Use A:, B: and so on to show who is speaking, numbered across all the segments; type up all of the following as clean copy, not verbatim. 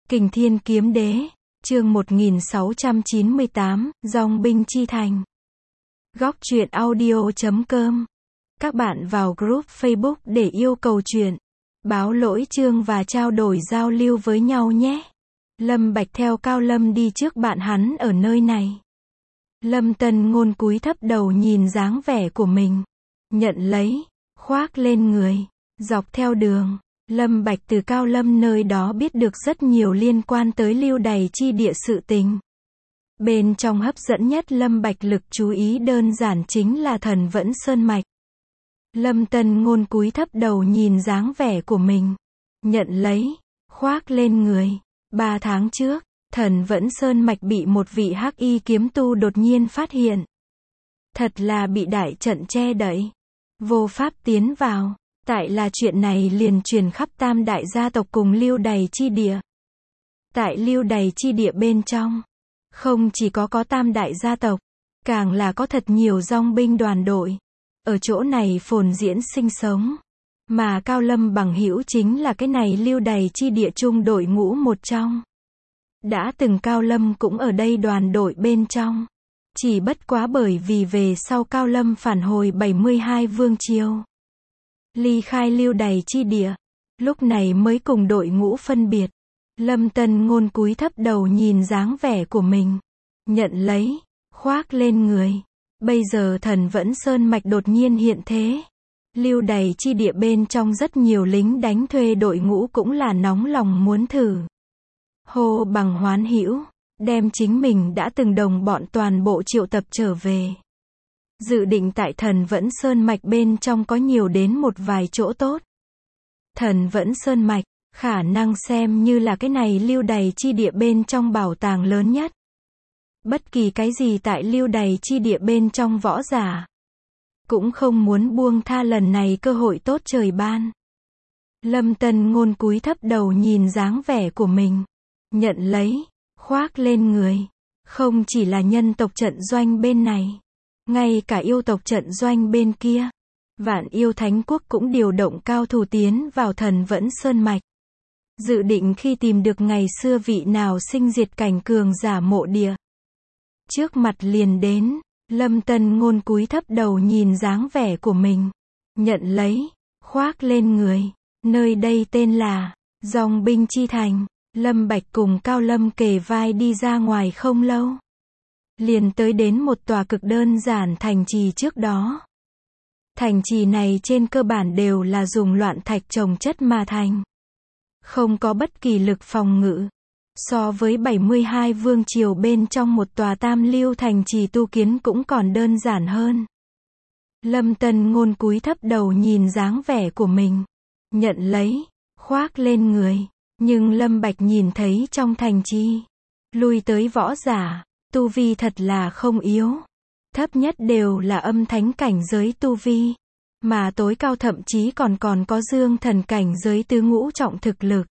A: Kình Thiên Kiếm Đế, chương 1698, Dòng binh chi thành. Góc truyện audio.com. Các bạn vào group Facebook để yêu cầu truyện, báo lỗi chương và trao đổi giao lưu với nhau nhé. Lâm Bạch theo Cao Lâm đi trước bạn hắn ở nơi này. Lâm Tân Ngôn cúi thấp đầu nhìn dáng vẻ của mình, nhận lấy, khoác lên người, dọc theo đường. Lâm Bạch từ Cao Lâm nơi đó biết được rất nhiều liên quan tới Lưu Đày chi địa sự tình. Bên trong hấp dẫn nhất Lâm Bạch lực chú ý đơn giản chính là Thần Vẫn Sơn Mạch. Lâm Tân Ngôn cúi thấp đầu nhìn dáng vẻ của mình, nhận lấy, khoác lên người. 3 tháng trước, Thần Vẫn Sơn Mạch bị một vị hắc y kiếm tu đột nhiên phát hiện. Thật là bị đại trận che đậy, vô pháp tiến vào. Tại là chuyện này liền truyền khắp Tam đại gia tộc cùng Lưu Đày chi địa. Tại Lưu Đày chi địa bên trong, không chỉ có Tam đại gia tộc, càng là có thật nhiều dòng binh đoàn đội. Ở chỗ này phồn diễn sinh sống. Mà Cao Lâm bằng hữu chính là cái này Lưu Đày chi địa chung đội ngũ một trong. Đã từng Cao Lâm cũng ở đây đoàn đội bên trong. Chỉ bất quá bởi vì về sau Cao Lâm phản hồi 72 vương triều, ly khai Lưu Đày chi địa, lúc này mới cùng đội ngũ phân biệt. Lâm Tân Ngôn cúi thấp đầu nhìn dáng vẻ của mình, nhận lấy, khoác lên người. Bây giờ Thần Vẫn Sơn Mạch đột nhiên hiện thế. Lưu Đày chi địa bên trong rất nhiều lính đánh thuê đội ngũ cũng là nóng lòng muốn thử. Hô bằng hoán hữu, đem chính mình đã từng đồng bọn toàn bộ triệu tập trở về. Dự định tại Thần Vẫn Sơn Mạch bên trong có nhiều đến một vài chỗ tốt. Thần Vẫn Sơn Mạch, khả năng xem như là cái này Lưu Đày chi địa bên trong bảo tàng lớn nhất. Bất kỳ cái gì tại Lưu Đày chi địa bên trong võ giả, cũng không muốn buông tha lần này cơ hội tốt trời ban. Lâm Tân Ngôn cúi thấp đầu nhìn dáng vẻ của mình, nhận lấy, khoác lên người. Không chỉ là nhân tộc trận doanh bên này, ngay cả yêu tộc trận doanh bên kia, Vạn Yêu Thánh Quốc cũng điều động cao thủ tiến vào Thần Vẫn Sơn Mạch. Dự định khi tìm được ngày xưa vị nào sinh diệt cảnh cường giả mộ địa, trước mặt liền đến. Lâm Tân Ngôn cúi thấp đầu nhìn dáng vẻ của mình, nhận lấy, khoác lên người. Nơi đây tên là Dòng binh chi thành. Lâm Bạch cùng Cao Lâm kề vai đi ra ngoài không lâu, liền tới đến một tòa cực đơn giản thành trì trước đó. Thành trì này trên cơ bản đều là dùng loạn thạch chồng chất mà thành, không có bất kỳ lực phòng ngự. So với 72 vương triều bên trong một tòa tam lưu thành trì tu kiến cũng còn đơn giản hơn. Lâm Tân Ngôn cúi thấp đầu nhìn dáng vẻ của mình, nhận lấy, khoác lên người. Nhưng Lâm Bạch nhìn thấy trong thành trì, lui tới võ giả, tu vi thật là không yếu. Thấp nhất đều là âm thánh cảnh giới tu vi, mà tối cao thậm chí còn có dương thần cảnh giới tứ ngũ trọng thực lực.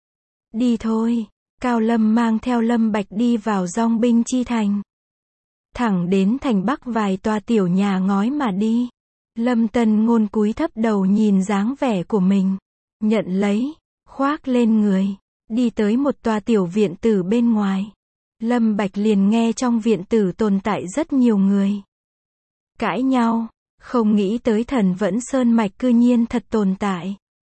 A: Đi thôi. Cao Lâm mang theo Lâm Bạch đi vào Dòng binh chi thành, thẳng đến thành Bắc vài tòa tiểu nhà ngói mà đi. Lâm Tân Ngôn cúi thấp đầu nhìn dáng vẻ của mình, nhận lấy, khoác lên người. Đi tới một tòa tiểu viện tử bên ngoài, Lâm Bạch liền nghe trong viện tử tồn tại rất nhiều người cãi nhau. Không nghĩ tới Thần Vẫn Sơn Mạch cư nhiên thật tồn tại,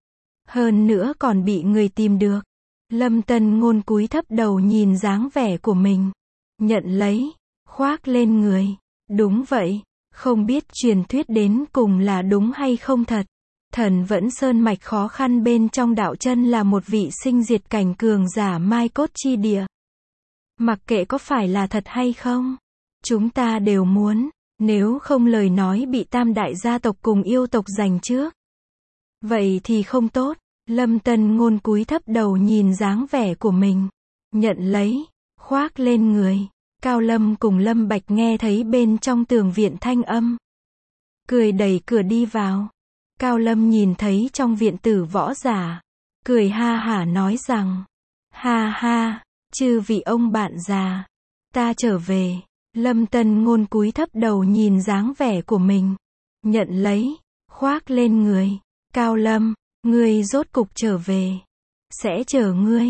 A: hơn nữa còn bị người tìm được. Lâm Tân Ngôn cúi thấp đầu nhìn dáng vẻ của mình, nhận lấy, khoác lên người. Đúng vậy, không biết truyền thuyết đến cùng là đúng hay không thật. Thần Vẫn Sơn Mạch khó khăn bên trong đạo chân là một vị sinh diệt cảnh cường giả mai cốt chi địa. Mặc kệ có phải là thật hay không, chúng ta đều muốn, nếu không lời nói bị Tam đại gia tộc cùng yêu tộc giành trước, vậy thì không tốt. Lâm Tân Ngôn cúi thấp đầu nhìn dáng vẻ của mình, nhận lấy, khoác lên người. Cao Lâm cùng Lâm Bạch nghe thấy bên trong tường viện thanh âm, cười đẩy cửa đi vào. Cao Lâm nhìn thấy trong viện tử võ giả, cười ha hả nói rằng, ha ha, chư vị ông bạn già, ta trở về. Lâm Tân Ngôn cúi thấp đầu nhìn dáng vẻ của mình, nhận lấy, khoác lên người. Cao Lâm, ngươi rốt cục trở về, sẽ chờ ngươi.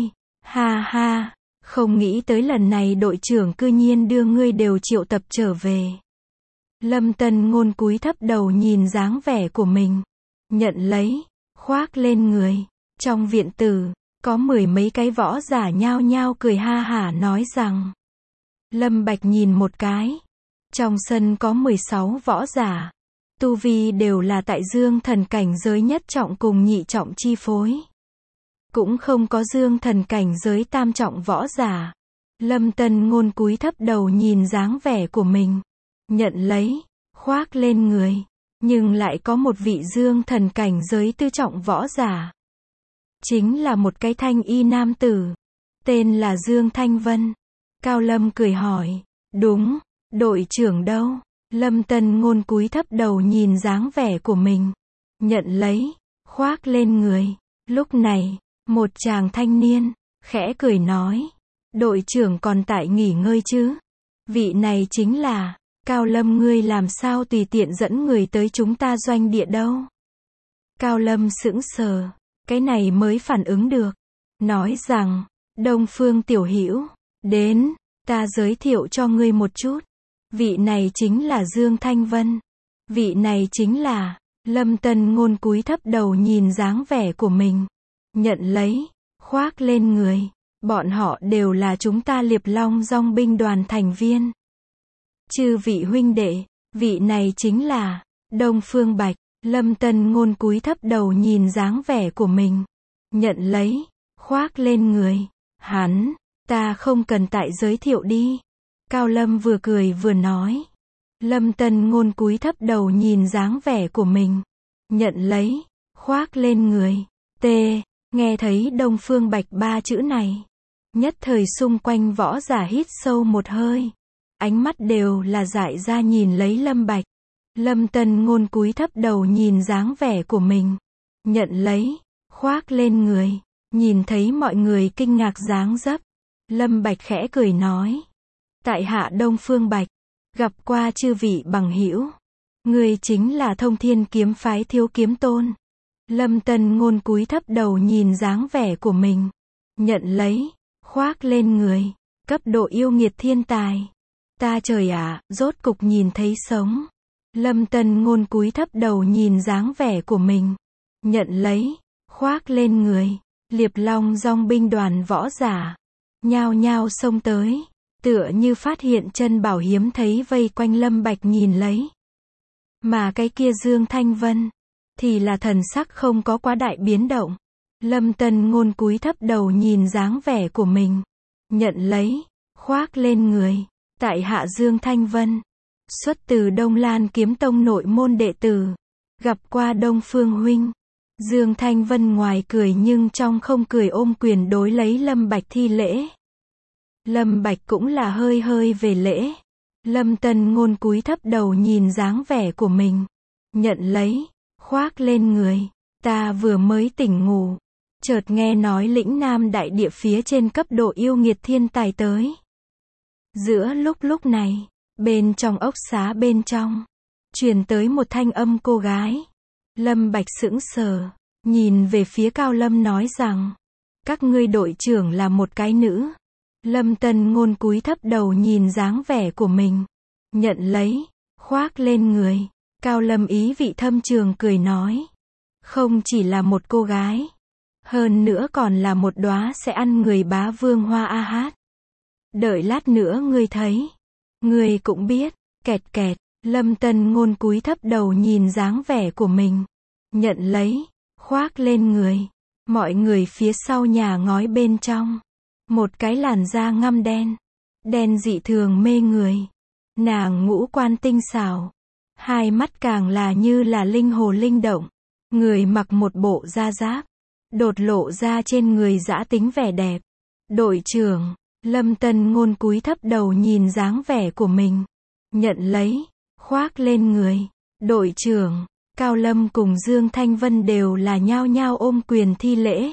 A: Ha ha, không nghĩ tới lần này đội trưởng cư nhiên đưa ngươi đều triệu tập trở về. Lâm Tân Ngôn cúi thấp đầu nhìn dáng vẻ của mình. Nhận lấy, khoác lên người. Trong viện tử, có 10 mấy cái võ giả nhao nhao cười ha hả nói rằng. Lâm Bạch nhìn một cái. Trong sân có 16 võ giả. Tu vi đều là tại dương thần cảnh giới nhất trọng cùng nhị trọng chi phối. Cũng không có dương thần cảnh giới tam trọng võ giả. Lâm Tân Ngôn cúi thấp đầu nhìn dáng vẻ của mình. Nhận lấy, khoác lên người. Nhưng lại có một vị dương thần cảnh giới tư trọng võ giả. Chính là một cái thanh y nam tử. Tên là Dương Thanh Vân. Cao Lâm cười hỏi. Đúng, đội trưởng đâu? Lâm Tân Ngôn cúi thấp đầu nhìn dáng vẻ của mình. Nhận lấy, khoác lên người. Lúc này, một chàng thanh niên, khẽ cười nói. Đội trưởng còn tại nghỉ ngơi chứ? Vị này chính là, Cao Lâm ngươi làm sao tùy tiện dẫn người tới chúng ta doanh địa đâu? Cao Lâm sững sờ, cái này mới phản ứng được. Nói rằng, Đông Phương Tiểu Hữu đến, ta giới thiệu cho ngươi một chút. Vị này chính là Dương Thanh Vân. Vị này chính là, Lâm Tân Ngôn cúi thấp đầu nhìn dáng vẻ của mình. Nhận lấy, khoác lên người. Bọn họ đều là chúng ta Liệp Long Dong binh đoàn thành viên. Chư vị huynh đệ, vị này chính là Đông Phương Bạch. Lâm Tân Ngôn cúi thấp đầu nhìn dáng vẻ của mình. Nhận lấy, khoác lên người. Hắn, ta không cần tại giới thiệu đi. Cao Lâm vừa cười vừa nói. Lâm Tân Ngôn cúi thấp đầu nhìn dáng vẻ của mình. Nhận lấy, khoác lên người. T. Nghe thấy Đông Phương Bạch ba chữ này. Nhất thời xung quanh võ giả hít sâu một hơi. Ánh mắt đều là dại ra nhìn lấy Lâm Bạch. Lâm Tân Ngôn cúi thấp đầu nhìn dáng vẻ của mình. Nhận lấy, khoác lên người. Nhìn thấy mọi người kinh ngạc dáng dấp. Lâm Bạch khẽ cười nói. Tại hạ Đông Phương Bạch. Gặp qua chư vị bằng hữu. Người chính là Thông Thiên kiếm phái Thiếu Kiếm Tôn. Lâm Tân Ngôn cúi thấp đầu nhìn dáng vẻ của mình. Nhận lấy, khoác lên người. Cấp độ yêu nghiệt thiên tài. Ta trời ạ, rốt cục nhìn thấy sống. Lâm Tân Ngôn cúi thấp đầu nhìn dáng vẻ của mình. Nhận lấy, khoác lên người. Liệp Long Dong binh đoàn võ giả. Nhao nhao xông tới. Tựa như phát hiện chân bảo hiếm thấy vây quanh Lâm Bạch nhìn lấy. Mà cái kia Dương Thanh Vân. Thì là thần sắc không có quá đại biến động. Lâm Tân Ngôn cúi thấp đầu nhìn dáng vẻ của mình. Nhận lấy, khoác lên người. Tại hạ Dương Thanh Vân. Xuất từ Đông Lan Kiếm Tông nội môn đệ tử. Gặp qua Đông Phương huynh. Dương Thanh Vân ngoài cười nhưng trong không cười ôm quyền đối lấy Lâm Bạch thi lễ. Lâm Bạch cũng là hơi hơi về lễ. Lâm Tân Ngôn cúi thấp đầu nhìn dáng vẻ của mình. Nhận lấy, khoác lên người. Ta vừa mới tỉnh ngủ. Chợt nghe nói lĩnh Nam đại địa phía trên cấp độ yêu nghiệt thiên tài tới. Giữa lúc này, bên trong ốc xá bên trong, truyền tới một thanh âm cô gái. Lâm Bạch sững sờ, nhìn về phía Cao Lâm nói rằng, các ngươi đội trưởng là một cái nữ. Lâm Tân Ngôn cúi thấp đầu nhìn dáng vẻ của mình. Nhận lấy, khoác lên người. Cao Lâm ý vị thâm trường cười nói. Không chỉ là một cô gái. Hơn nữa còn là một đóa sẽ ăn người bá vương hoa a hát. Đợi lát nữa ngươi thấy. Ngươi cũng biết. Kẹt kẹt. Lâm Tân Ngôn cúi thấp đầu nhìn dáng vẻ của mình. Nhận lấy, khoác lên người. Mọi người phía sau nhà ngói bên trong. Một cái làn da ngăm đen. Đen dị thường mê người. Nàng ngũ quan tinh xảo. Hai mắt càng là như là linh hồ linh động. Người mặc một bộ da giáp. Đột lộ ra trên người dã tính vẻ đẹp. Đội trưởng, Lâm Tân Ngôn cúi thấp đầu nhìn dáng vẻ của mình. Nhận lấy, khoác lên người. Đội trưởng, Cao Lâm cùng Dương Thanh Vân đều là nhao nhao ôm quyền thi lễ.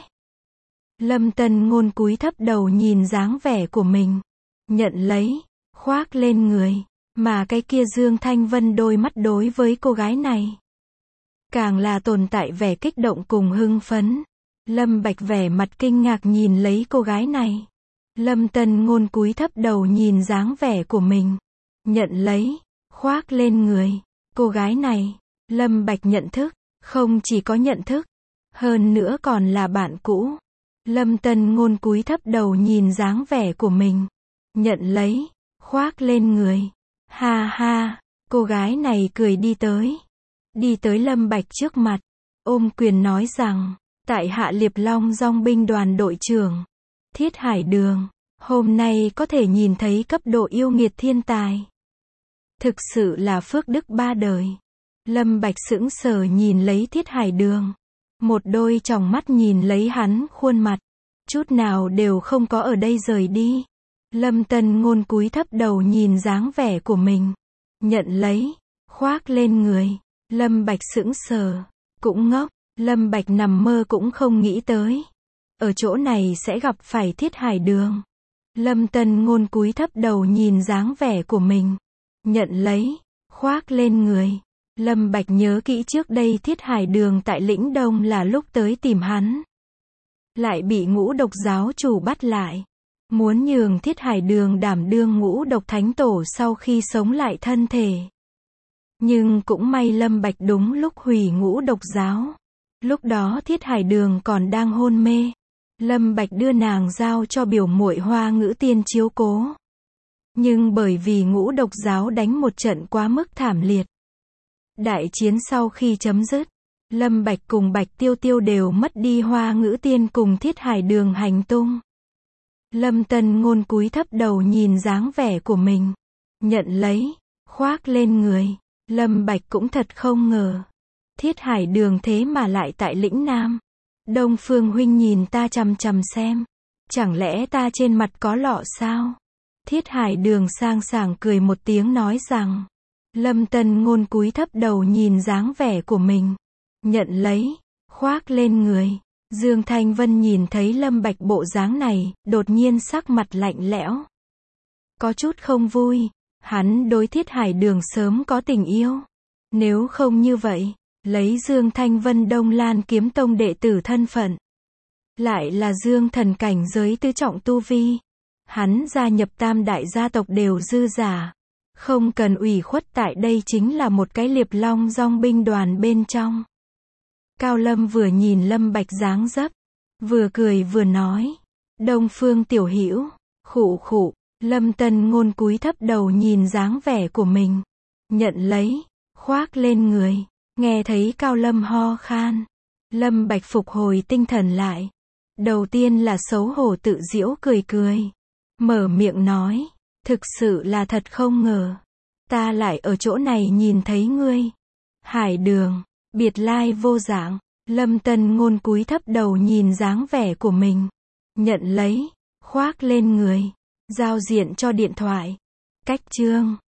A: Lâm Tân Ngôn cúi thấp đầu nhìn dáng vẻ của mình. Nhận lấy, khoác lên người. Mà cái kia Dương Thanh Vân đôi mắt đối với cô gái này. Càng là tồn tại vẻ kích động cùng hưng phấn. Lâm Bạch vẻ mặt kinh ngạc nhìn lấy cô gái này. Lâm Tân Ngôn cúi thấp đầu nhìn dáng vẻ của mình. Nhận lấy, khoác lên người. Cô gái này, Lâm Bạch nhận thức, không chỉ có nhận thức, hơn nữa còn là bạn cũ. Lâm Tân Ngôn cúi thấp đầu nhìn dáng vẻ của mình. Nhận lấy, khoác lên người. Ha ha, cô gái này cười đi tới. Đi tới Lâm Bạch trước mặt, ôm quyền nói rằng, tại hạ Liệp Long Dong binh đoàn đội trưởng Thiết Hải Đường, hôm nay có thể nhìn thấy cấp độ yêu nghiệt thiên tài. Thực sự là phước đức ba đời. Lâm Bạch sững sờ nhìn lấy Thiết Hải Đường. Một đôi tròng mắt nhìn lấy hắn khuôn mặt. Chút nào đều không có ở đây rời đi. Lâm Tân Ngôn cúi thấp đầu nhìn dáng vẻ của mình. Nhận lấy, khoác lên người. Lâm Bạch sững sờ, cũng ngốc. Lâm Bạch nằm mơ cũng không nghĩ tới. Ở chỗ này sẽ gặp phải Thiết Hải Đường. Lâm Tân Ngôn cúi thấp đầu nhìn dáng vẻ của mình. Nhận lấy, khoác lên người. Lâm Bạch nhớ kỹ trước đây Thiết Hải Đường tại Lĩnh Đông là lúc tới tìm hắn. Lại bị Ngũ Độc giáo chủ bắt lại. Muốn nhường Thiết Hải Đường đảm đương Ngũ Độc thánh tổ sau khi sống lại thân thể. Nhưng cũng may Lâm Bạch đúng lúc hủy Ngũ Độc giáo. Lúc đó Thiết Hải Đường còn đang hôn mê. Lâm Bạch đưa nàng giao cho biểu muội Hoa Ngữ Tiên chiếu cố. Nhưng bởi vì Ngũ Độc giáo đánh một trận quá mức thảm liệt. Đại chiến sau khi chấm dứt, Lâm Bạch cùng Bạch Tiêu Tiêu đều mất đi Hoa Ngữ Tiên cùng Thiết Hải Đường hành tung. Lâm Tân Ngôn cúi thấp đầu nhìn dáng vẻ của mình. Nhận lấy, khoác lên người. Lâm Bạch cũng thật không ngờ. Thiết Hải Đường thế mà lại tại lĩnh Nam. Đông Phương huynh nhìn ta chằm chằm xem. Chẳng lẽ ta trên mặt có lọ sao? Thiết Hải Đường sang sảng cười một tiếng nói rằng. Lâm Tân Ngôn cúi thấp đầu nhìn dáng vẻ của mình. Nhận lấy, khoác lên người. Dương Thanh Vân nhìn thấy Lâm Bạch bộ dáng này, đột nhiên sắc mặt lạnh lẽo. Có chút không vui. Hắn đối Thiết Hải Đường sớm có tình yêu. Nếu không như vậy, lấy Dương Thanh Vân Đông Lan Kiếm Tông đệ tử thân phận. Lại là Dương thần cảnh giới tứ trọng tu vi. Hắn gia nhập tam đại gia tộc đều dư giả. Không cần ủy khuất tại đây chính là một cái Liệp Long Dong binh đoàn bên trong. Cao Lâm vừa nhìn Lâm Bạch dáng dấp. Vừa cười vừa nói. Đông Phương tiểu hữu, khụ khụ. Lâm Tân Ngôn cúi thấp đầu nhìn dáng vẻ của mình. Nhận lấy, khoác lên người. Nghe thấy Cao Lâm ho khan. Lâm Bạch phục hồi tinh thần lại. Đầu tiên là xấu hổ tự giễu cười cười. Mở miệng nói. Thực sự là thật không ngờ. Ta lại ở chỗ này nhìn thấy ngươi. Hải Đường, biệt lai vô dạng. Lâm Tân Ngôn cúi thấp đầu nhìn dáng vẻ của mình. Nhận lấy, khoác lên người. Giao diện cho điện thoại. Cách chương